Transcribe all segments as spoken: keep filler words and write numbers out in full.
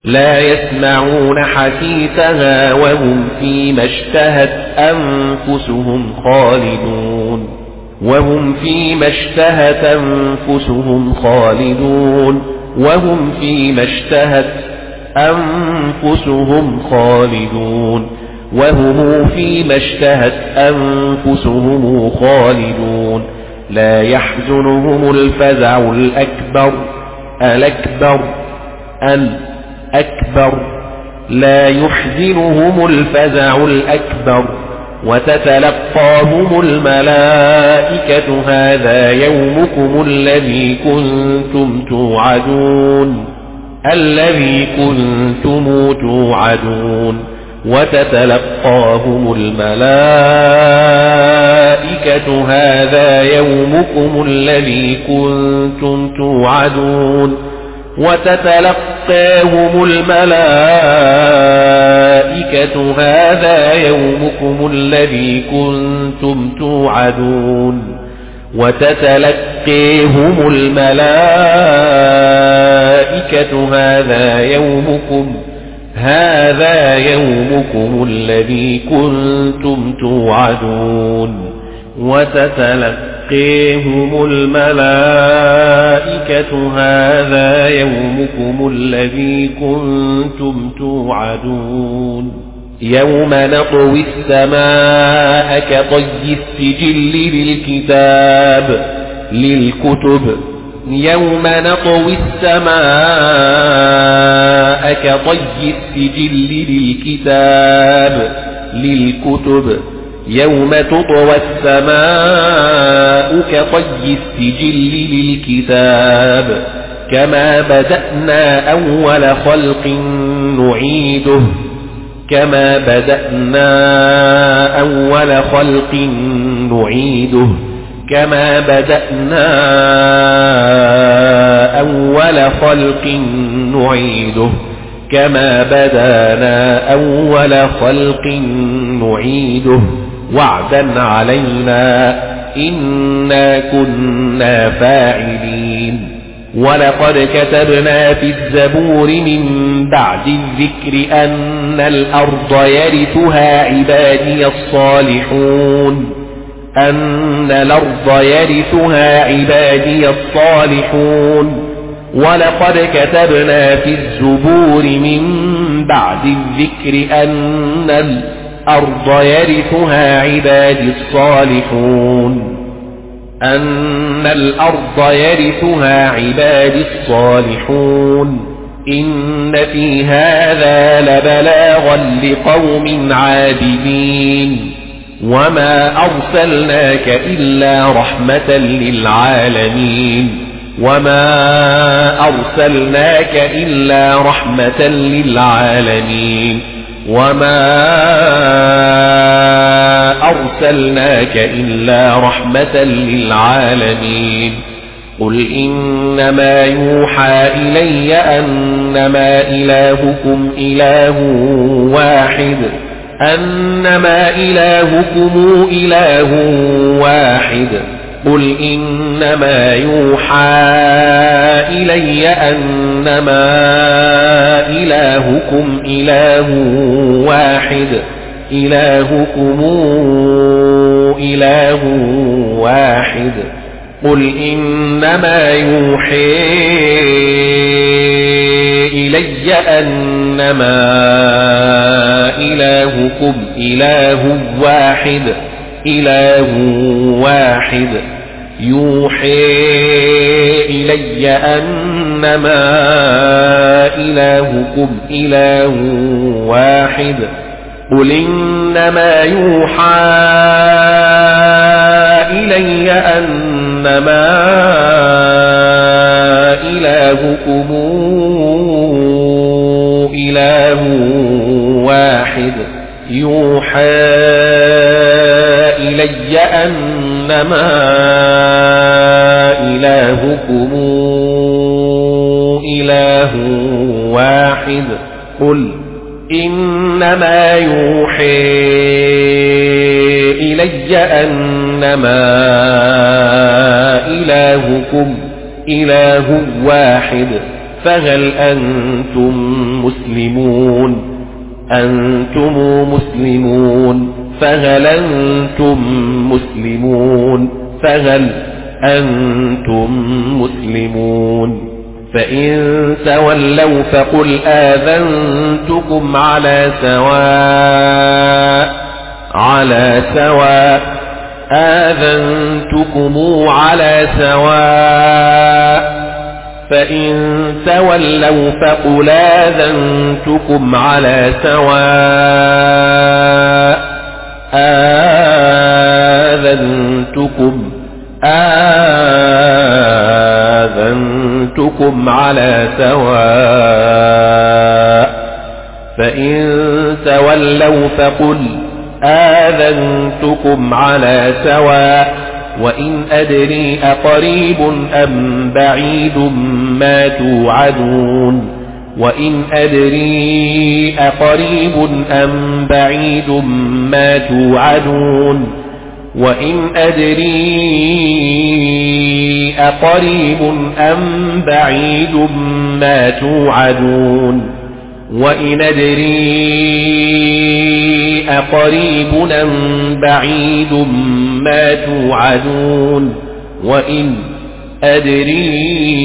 لا يسمعون حسيسها وهم فيما اشتهت أنفسهم خالدون وهم فيما اشتهت أنفسهم خالدون وهم فيما اشتهت أنفسهم خالدون وهم فيما اشتهت أنفسهم خالدون لا يحزنهم الفزع الأكبر الأكبر الأكبر لا يحزنهم الفزع الأكبر وتتلقاهم الملائكة هذا يومكم الذي كنتم توعدون الذي كنتم توعدون وتتلقاهم الملائكة هذا يومكم الذي كنتم توعدون وتتلقاهم الملائكة هذا يومكم الذي كنتم توعدون وتتلقيهم الملائكة هذا يومكم هذا يومكم الذي كنتم توعدون وتتلقيهم الملائكة هذا يومكم الذي كنتم توعدون يوم نطوي السماء كطي السجل للكتاب للكتب يوم نطوي السماء كطي السجل للكتاب للكتب يوم تطوى السماء كطي السجل للكتاب كما بدأنا أول خلق نعيده كما بدأنا أول خلق نعيده كما بدأنا أول خلق نعيده كما بدأنا أول خلق نعيده وعدا علينا إنا كنا فاعلين ولقد كتبنا في الزبور من بعد الذكر أن الأرض يرثها عبادي الصالحون أن الأرض يرثها عبادي الصالحون ولقد كتبنا في الزبور من بعد الذكر أن الأرض يرثها عبادي الصالحون أن الأرض يرثها عبادي الصالحون إن في هذا لبلاغا لقوم عابدين وما أرسلناك إلا رحمة للعالمين وما أرسلناك إلا رحمة للعالمين وما أرسلناك إلا رحمة للعالمين قل إنما يوحى إلي أنما إلهكم إله واحد أنما إلهكم إله واحد قل إنما يوحى إلي أنما إلهكم إله واحد إلهكم إله واحد قل إنما يوحى إلي أنما إلهكم إله واحد إله واحد يوحي إلي أنما إلهكم إله واحد قل إنما يوحى إلي أنما إلهكم إله واحد يوحى إلي أنما إلهكم إله واحد قل إنما يوحي إلي أنما إلهكم إله واحد فهل أنتم مسلمون أنتم مسلمون فهل أنتم مسلمون فهل أنتم مسلمون فإن تولوا فقل آذنتكم على سواء على سواء آذنتكم على سواء فإن تولوا فقل آذنتكم على سواء آذنتكم آذنتكم على سواء فإن تولوا فقل آذنتكم على سواء وإن أدري أقريب أم بعيد ما توعدون وإن أدري أقريب أم بعيد ما توعدون وإن أدري أقريب أم بعيد ما توعدون وإن أدري أقريب أم بعيد ما توعدون وإن أدري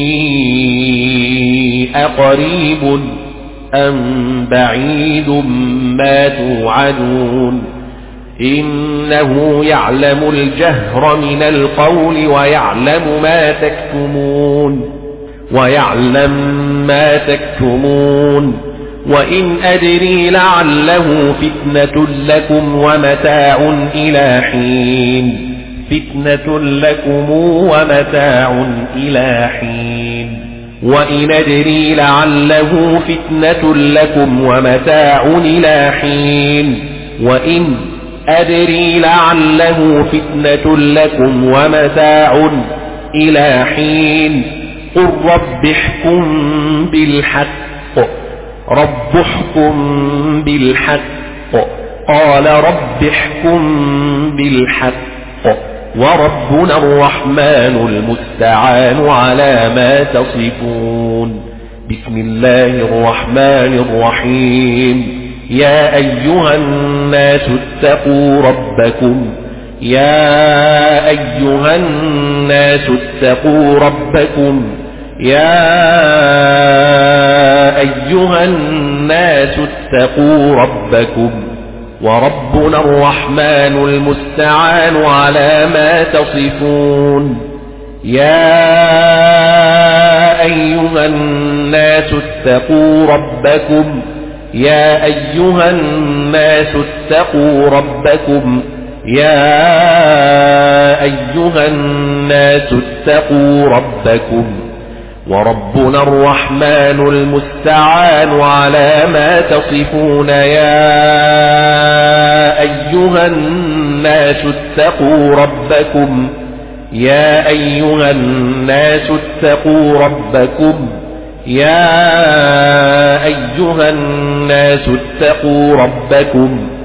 أقريب أم بعيد ما توعدون إنه يعلم الجهر من القول ويعلم ما تكتمون ويعلم ما تكتمون وإن أدري لعله فتنة لكم ومتاع إلى حين فتنة لكم ومتاع إلى حين وإن أدري لعله فتنة لكم ومتاع إلى حين وإن أدري لعله فتنة لكم ومتاع إلى حين قل رب احكم بالحق رب احكم بالحق قال رب احكم بالحق وربنا الرحمن المستعان على ما تصفون بسم الله الرحمن الرحيم يا أيها الناس اتقوا ربكم يا أيها الناس اتقوا ربكم يا أيها الناس اتقوا ربكم وربنا الرحمن المستعان على ما تصفون يا أيها الناس اتقوا ربكم يا أيها الناس اتقوا ربكم يا أيها الناس اتقوا ربكم وربنا الرحمن المستعان على ما تصفون يا أيها الناس اتقوا ربكم يا أيها الناس اتقوا ربكم يا أيها الناس اتقوا ربكم